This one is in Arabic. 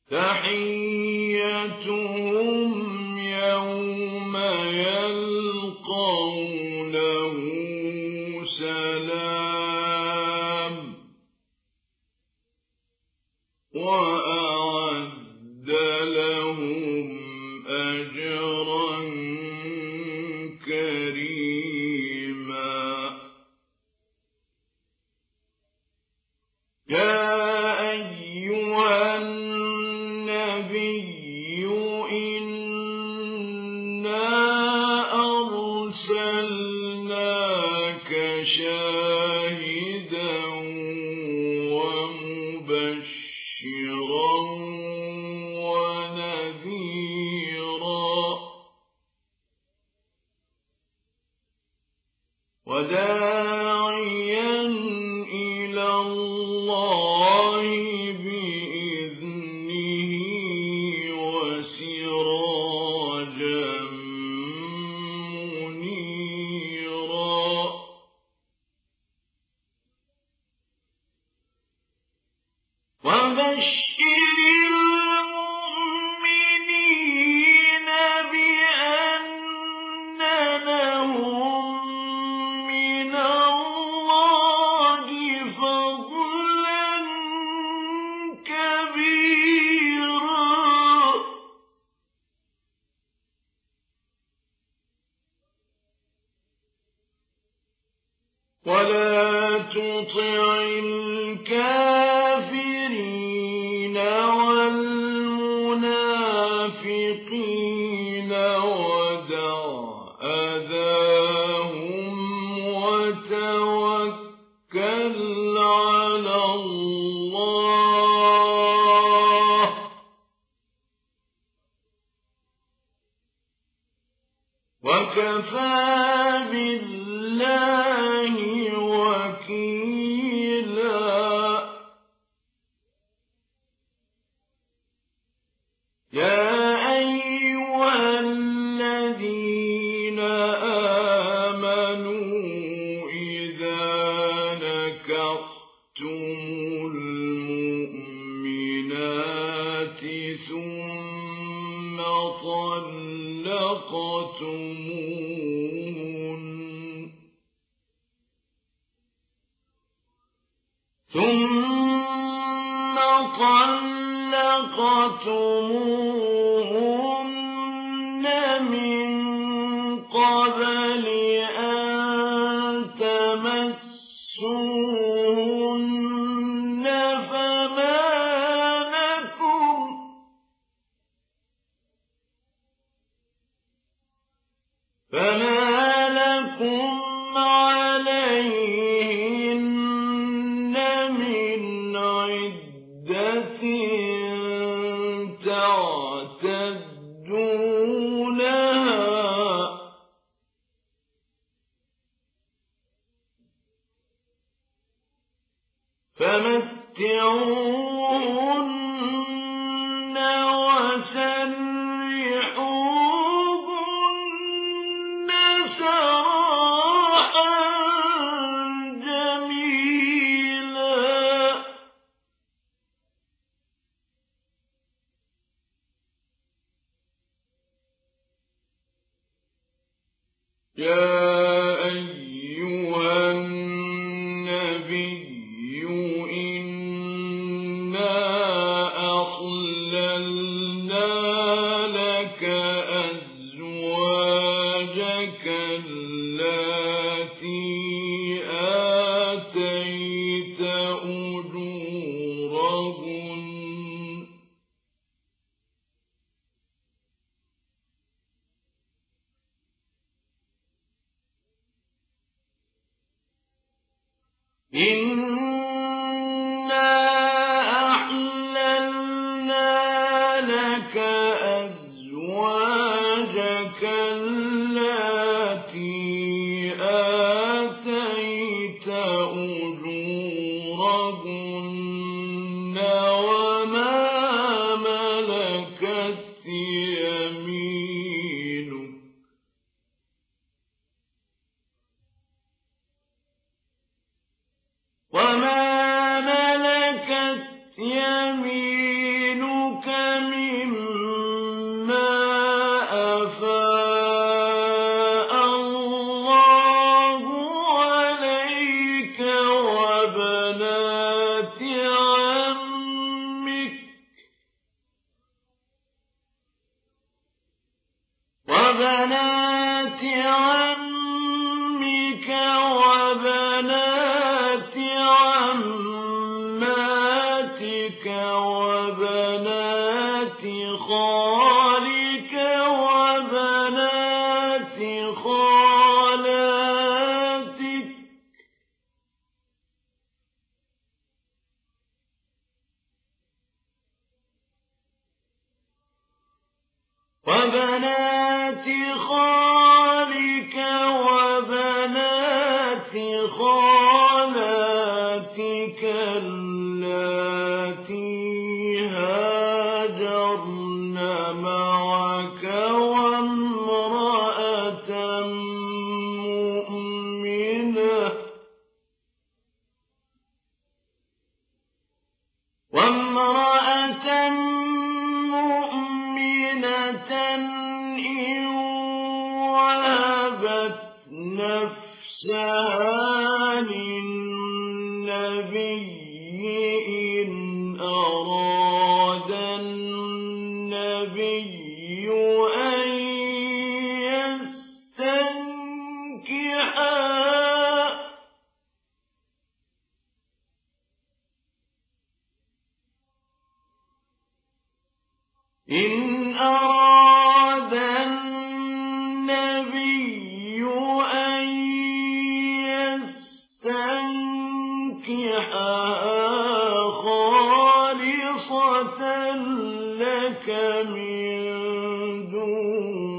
تحيتهم يوم يلقونه سلام وأعد لهم أجرا كريما. يا أيها النبي إنا أرسلناك شاهدا ومبشرا ونذيرا وداعيا إلى الله بإذنه وسراجا منيرا. وبشر المؤمنين بأن لهم من الله فضلا كبيرا. ولا تطع الكافرين والمنافقين ودع أذاهم وتوكل على الله وكفى بالله وكيلا. يا أيها الذين آمنوا إذا نكحتم المؤمنات ثم طلقتموهن من قبل أن تمسوهن فما لكم عليهن من عدة تعتدونها فمتعوهن وسرحوهن سراحا جميلا. يا أيها النبي إنا أحللنا لك أزواجك اللاتي آتيت أجورهن إنا أحللنا لك أزواجك اللاتي آتيت أجورهن وما ملكت يمينك وبنات خالك وبنات خالاتك وبنات خالك وبنات خالاتك اللاتي هاجرن معك وامرأة مؤمنة إن وهبت نفسها للنبي إن أراد النبي أن يستنكحها إن أراد النبي أن يستنكحها خالصة لك من دون